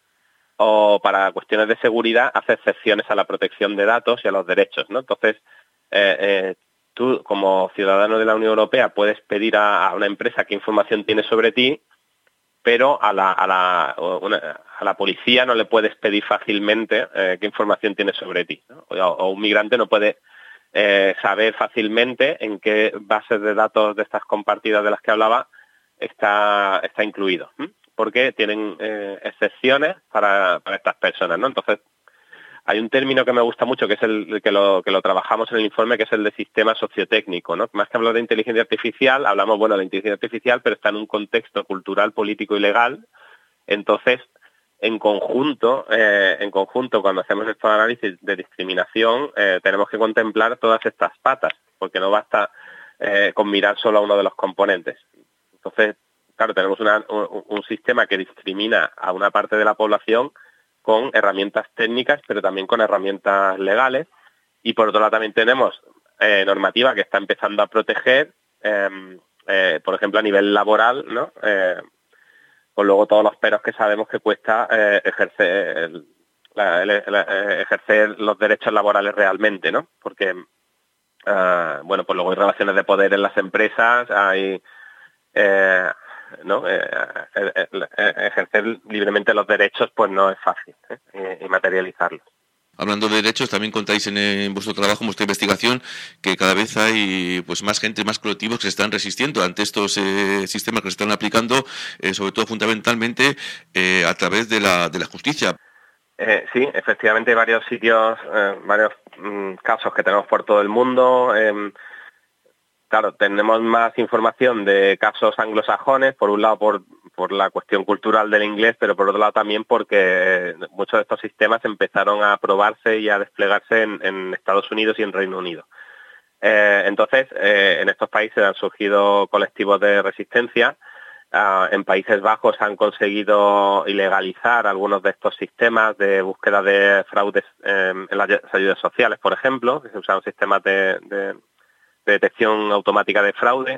o para cuestiones de seguridad hace excepciones a la protección de datos y a los derechos, ¿no? Entonces, eh, eh, tú, como ciudadano de la Unión Europea, puedes pedir a, a una empresa qué información tiene sobre ti, pero a la, a la, una, a la policía no le puedes pedir fácilmente eh, qué información tiene sobre ti, ¿no? O, o un migrante no puede eh, saber fácilmente en qué bases de datos de estas compartidas de las que hablaba está, está incluido, ¿eh? Porque tienen eh, excepciones para, para estas personas, ¿no? Entonces, hay un término que me gusta mucho, que es el que lo, que lo trabajamos en el informe, que es el de sistema sociotécnico, ¿no? Más que hablar de inteligencia artificial, hablamos, bueno, de la inteligencia artificial, pero está en un contexto cultural, político y legal. Entonces, en conjunto, eh, en conjunto, cuando hacemos estos análisis de discriminación, eh, tenemos que contemplar todas estas patas, porque no basta eh, con mirar solo a uno de los componentes. Entonces, claro, tenemos una, un, un sistema que discrimina a una parte de la población con herramientas técnicas, pero también con herramientas legales. Y por otro lado también tenemos eh, normativa que está empezando a proteger, eh, eh, por ejemplo, a nivel laboral, ¿no? Eh, con luego todos los peros que sabemos que cuesta eh, ejercer, el, la, el, el, el, ejercer los derechos laborales realmente, ¿no? Porque, uh, bueno, pues luego hay relaciones de poder en las empresas, hay... Eh, ¿no? Eh, eh, eh, ejercer libremente los derechos pues no es fácil, ¿eh? y, y materializarlos.
Hablando de derechos, también contáis en, en vuestro trabajo, en vuestra investigación, que cada vez hay pues más gente, más colectivos que se están resistiendo ante estos eh, sistemas que se están aplicando, eh, sobre todo fundamentalmente eh, a través de la, de la justicia.
Eh, sí, efectivamente hay varios sitios, eh, varios mm, casos que tenemos por todo el mundo. Eh, Claro, tenemos más información de casos anglosajones, por un lado por, por la cuestión cultural del inglés, pero por otro lado también porque muchos de estos sistemas empezaron a probarse y a desplegarse en, en Estados Unidos y en Reino Unido. Eh, entonces, eh, en estos países han surgido colectivos de resistencia. Uh, en Países Bajos han conseguido ilegalizar algunos de estos sistemas de búsqueda de fraudes eh, en las ayudas sociales, por ejemplo, que se usaban sistemas de, de, de detección automática de fraude.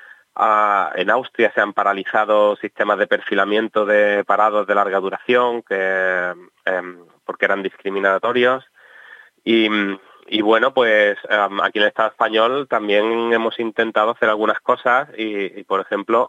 Uh, en Austria se han paralizado sistemas de perfilamiento de parados de larga duración que, eh, porque eran discriminatorios. Y, y bueno, pues um, aquí en el Estado español también hemos intentado hacer algunas cosas y, y por ejemplo,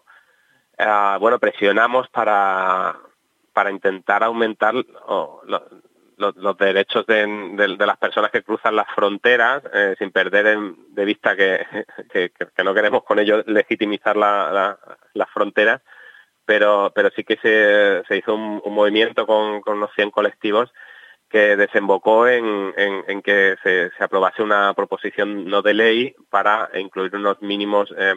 uh, bueno, presionamos para, para intentar aumentar oh, lo, lo, los derechos de, de, de las personas que cruzan las fronteras, eh, sin perder en, de vista que, que, que no queremos con ello legitimizar la, la, las fronteras, pero, pero sí que se, se hizo un, un movimiento con, con unos cien colectivos que desembocó en, en, en que se, se aprobase una proposición no de ley para incluir unos mínimos eh,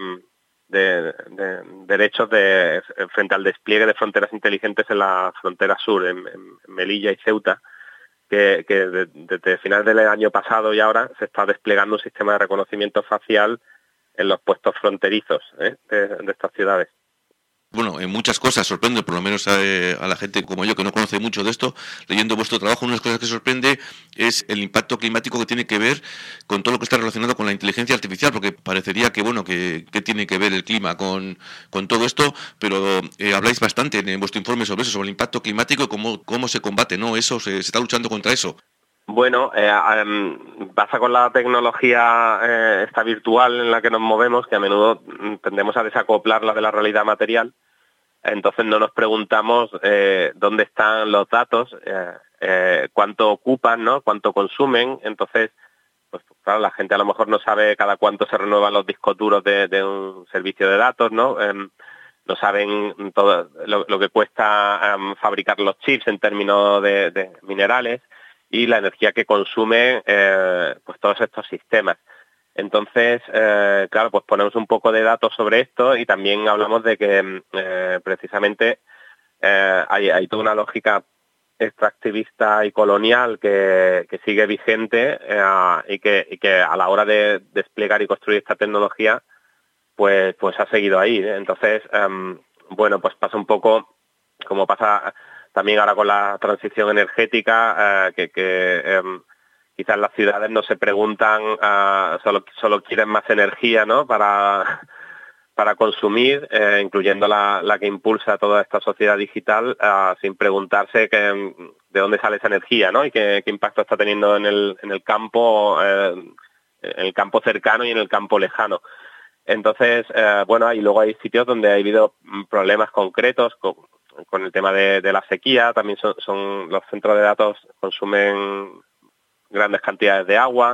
de, de derechos de, frente al despliegue de fronteras inteligentes en la frontera sur, en, en Melilla y Ceuta, que, que desde de, finales del año pasado y ahora se está desplegando un sistema de reconocimiento facial en los puestos fronterizos ¿eh? de, de estas ciudades.
Bueno, en muchas cosas sorprende, por lo menos a, a la gente como yo que no conoce mucho de esto, leyendo vuestro trabajo, una de las cosas que sorprende es el impacto climático que tiene que ver con todo lo que está relacionado con la inteligencia artificial, porque parecería que bueno que, que tiene que ver el clima con, con todo esto, pero eh, habláis bastante en vuestro informe sobre eso, sobre el impacto climático y cómo, cómo se combate, ¿no? Eso, se, se está luchando contra eso.
Bueno, eh, um, pasa con la tecnología eh, esta virtual en la que nos movemos, que a menudo tendemos a desacoplarla de la realidad material. Entonces no nos preguntamos eh, dónde están los datos, eh, eh, cuánto ocupan, ¿no? Cuánto consumen. Entonces, pues claro, la gente a lo mejor no sabe cada cuánto se renuevan los discos duros de, de un servicio de datos, ¿no? Eh, no saben todo lo, lo que cuesta um, fabricar los chips en términos de, de minerales y la energía que consumen eh, pues todos estos sistemas. Entonces, eh, claro, pues ponemos un poco de datos sobre esto y también hablamos de que eh, precisamente eh, hay, hay toda una lógica extractivista y colonial que, que sigue vigente eh, y, que, y que a la hora de desplegar y construir esta tecnología, pues, pues ha seguido ahí, ¿eh? Entonces, um, bueno, pues pasa un poco como pasa también ahora con la transición energética, eh, que... que eh, quizás las ciudades no se preguntan, uh, solo, solo quieren más energía, ¿no? Para, para consumir, eh, incluyendo la, la que impulsa toda esta sociedad digital, uh, sin preguntarse que, de dónde sale esa energía, ¿no? Y qué, qué impacto está teniendo en el, en el campo, eh, en el campo cercano y en el campo lejano. Entonces, eh, bueno, y luego hay sitios donde ha habido problemas concretos con, con el tema de, de la sequía. También son, son los centros de datos consumen grandes cantidades de agua,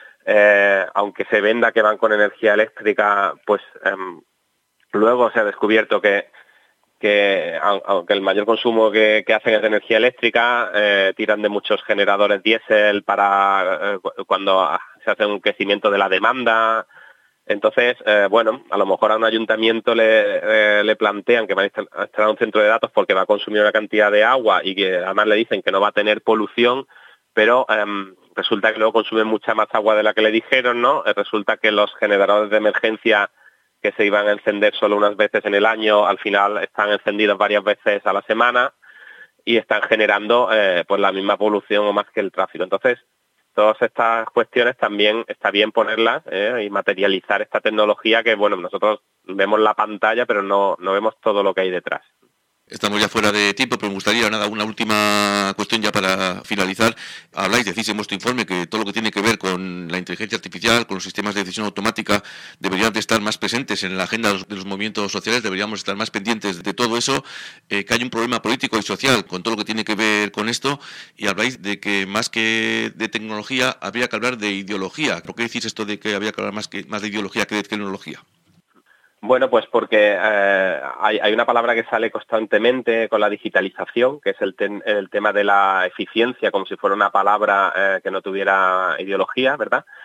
eh, aunque se venda que van con energía eléctrica, pues eh, luego se ha descubierto que, que aunque el mayor consumo que, que hacen es de energía eléctrica, eh, tiran de muchos generadores diésel para eh, cuando se hace un crecimiento de la demanda. Entonces, eh, bueno, a lo mejor a un ayuntamiento le, eh, le plantean que va a instalar un centro de datos porque va a consumir una cantidad de agua y que además le dicen que no va a tener polución, pero eh, resulta que luego consumen mucha más agua de la que le dijeron, ¿no? Eh, resulta que los generadores de emergencia que se iban a encender solo unas veces en el año, al final están encendidos varias veces a la semana y están generando eh, pues la misma polución o más que el tráfico. Entonces, todas estas cuestiones también está bien ponerlas eh, y materializar esta tecnología que, bueno, nosotros vemos la pantalla, pero no, no vemos todo lo que hay detrás.
Estamos ya fuera de tiempo, pero me gustaría, nada, una última cuestión ya para finalizar. Habláis, decís en vuestro informe que todo lo que tiene que ver con la inteligencia artificial, con los sistemas de decisión automática, deberían de estar más presentes en la agenda de los, de los movimientos sociales, deberíamos estar más pendientes de todo eso, eh, que hay un problema político y social con todo lo que tiene que ver con esto, y habláis de que más que de tecnología habría que hablar de ideología. ¿Por qué decís esto de que habría que hablar más, que, más de ideología que de tecnología?
Bueno, pues porque eh, hay, hay una palabra que sale constantemente con la digitalización, que es el, ten, el tema de la eficiencia, como si fuera una palabra eh, que no tuviera ideología, ¿verdad?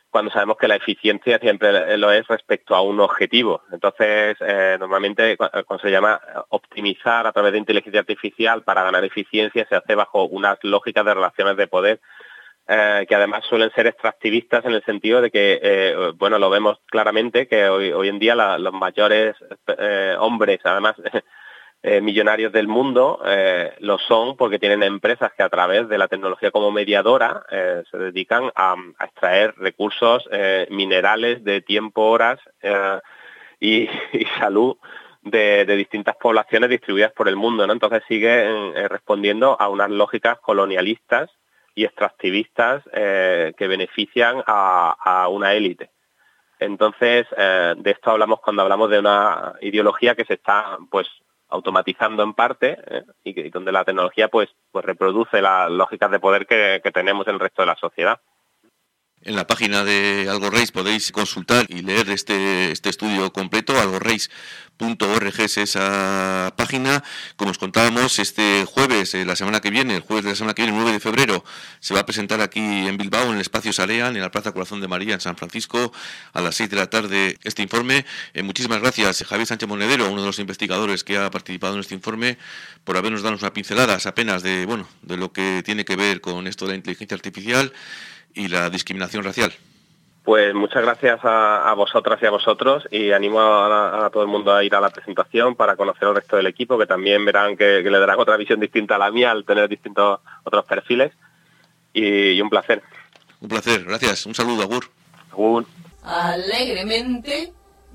cuando sabemos que la eficiencia siempre lo es respecto a un objetivo. Entonces, eh, normalmente cuando se llama optimizar a través de inteligencia artificial para ganar eficiencia, se hace bajo unas lógicas de relaciones de poder eh, que además suelen ser extractivistas en el sentido de que, eh, bueno, lo vemos claramente que hoy, hoy en día la, los mayores eh, hombres, además, Eh, millonarios del mundo eh, lo son porque tienen empresas que a través de la tecnología como mediadora eh, se dedican a, a extraer recursos eh, minerales de tiempo, horas eh, y, y salud de, de distintas poblaciones distribuidas por el mundo, ¿no? Entonces siguen eh, respondiendo a unas lógicas colonialistas y extractivistas eh, que benefician a, a una élite. Entonces, eh, de esto hablamos cuando hablamos de una ideología que se está, pues, automatizando en parte eh, y, que, y donde la tecnología pues pues reproduce las lógicas de poder que, que tenemos en el resto de la sociedad.
En la página de Algorreis podéis consultar y leer este este estudio completo. algorreis punto org es esa página. Como os contábamos, este jueves, eh, la semana que viene, el jueves de la semana que viene, el nueve de febrero, se va a presentar aquí en Bilbao, en el Espacio Sarean, en la Plaza Corazón de María, en San Francisco, a las seis de la tarde, este informe. Eh, muchísimas gracias, Javier Sánchez Monedero, uno de los investigadores que ha participado en este informe, por habernos dado unas pinceladas apenas de, bueno, de lo que tiene que ver con esto de la inteligencia artificial y la discriminación racial.
Pues muchas gracias a, a vosotras y a vosotros, y animo a, a todo el mundo a ir a la presentación para conocer al resto del equipo, que también verán que, que le darán otra visión distinta a la mía al tener distintos otros perfiles, y, y un placer.
Un placer, gracias, un saludo, agur.
Agur.
Alegremente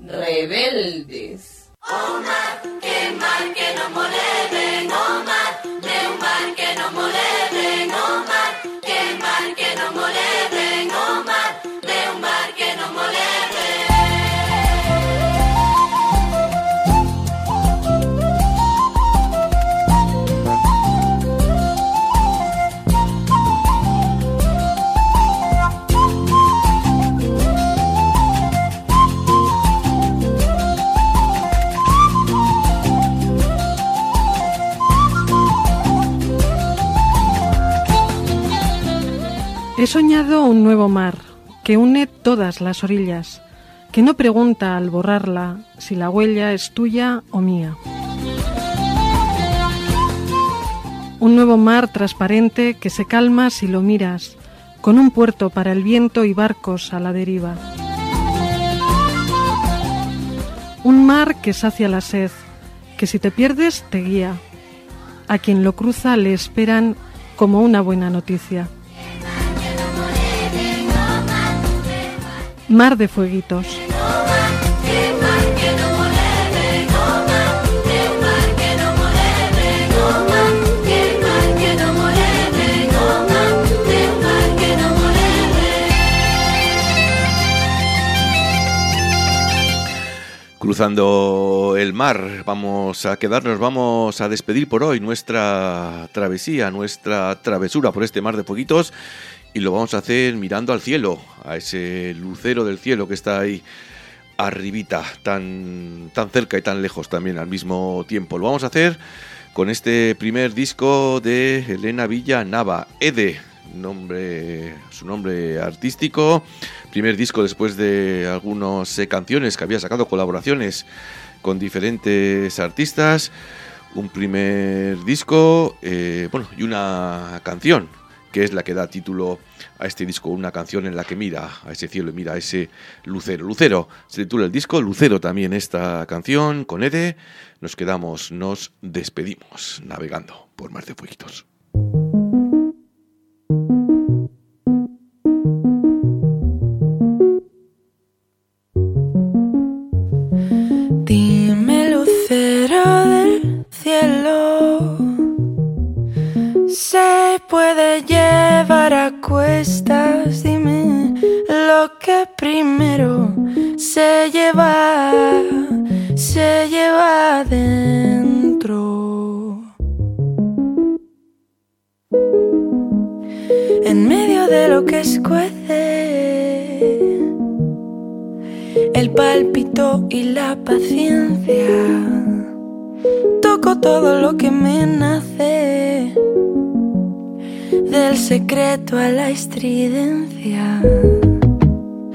rebeldes. Oh mar, que mar que no moleden, oh mar, de un mar que no moleden, oh mar, que mar que no moleden, oh mar, de un mar que no moleden.
He soñado un nuevo mar que une todas las orillas, que no pregunta al borrarla si la huella es tuya o mía. Un nuevo mar transparente que se calma si lo miras, con un puerto para el viento y barcos a la deriva. Un mar que sacia la sed, que si te pierdes te guía. A quien lo cruza le esperan como una buena noticia. Mar de fueguitos.
Cruzando el mar, vamos a quedarnos, vamos a despedir por hoy nuestra travesía, nuestra travesura por este mar de fueguitos. Y lo vamos a hacer mirando al cielo, a ese lucero del cielo que está ahí arribita, tan, tan cerca y tan lejos también al mismo tiempo. Lo vamos a hacer con este primer disco de Elena Villa Nava, Ede, nombre, su nombre artístico. Primer disco después de algunas eh, canciones que había sacado, colaboraciones con diferentes artistas. Un primer disco, eh, bueno, y una canción, que es la que da título a este disco, una canción en la que mira a ese cielo y mira a ese lucero. Lucero se titula el disco, Lucero también esta canción, con Ede. Nos quedamos, nos despedimos, navegando por mar de fueguitos.
Dime, lucero del cielo, se puede llevar a cuestas. Dime lo que primero se lleva, se lleva adentro. En medio de lo que escuece, el pálpito y la paciencia, toco todo lo que me nace, del secreto a la estridencia.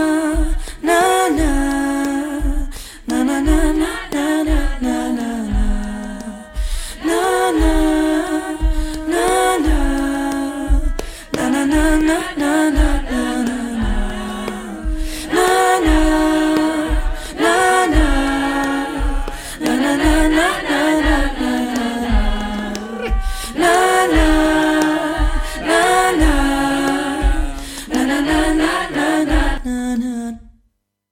na na na na na na na na.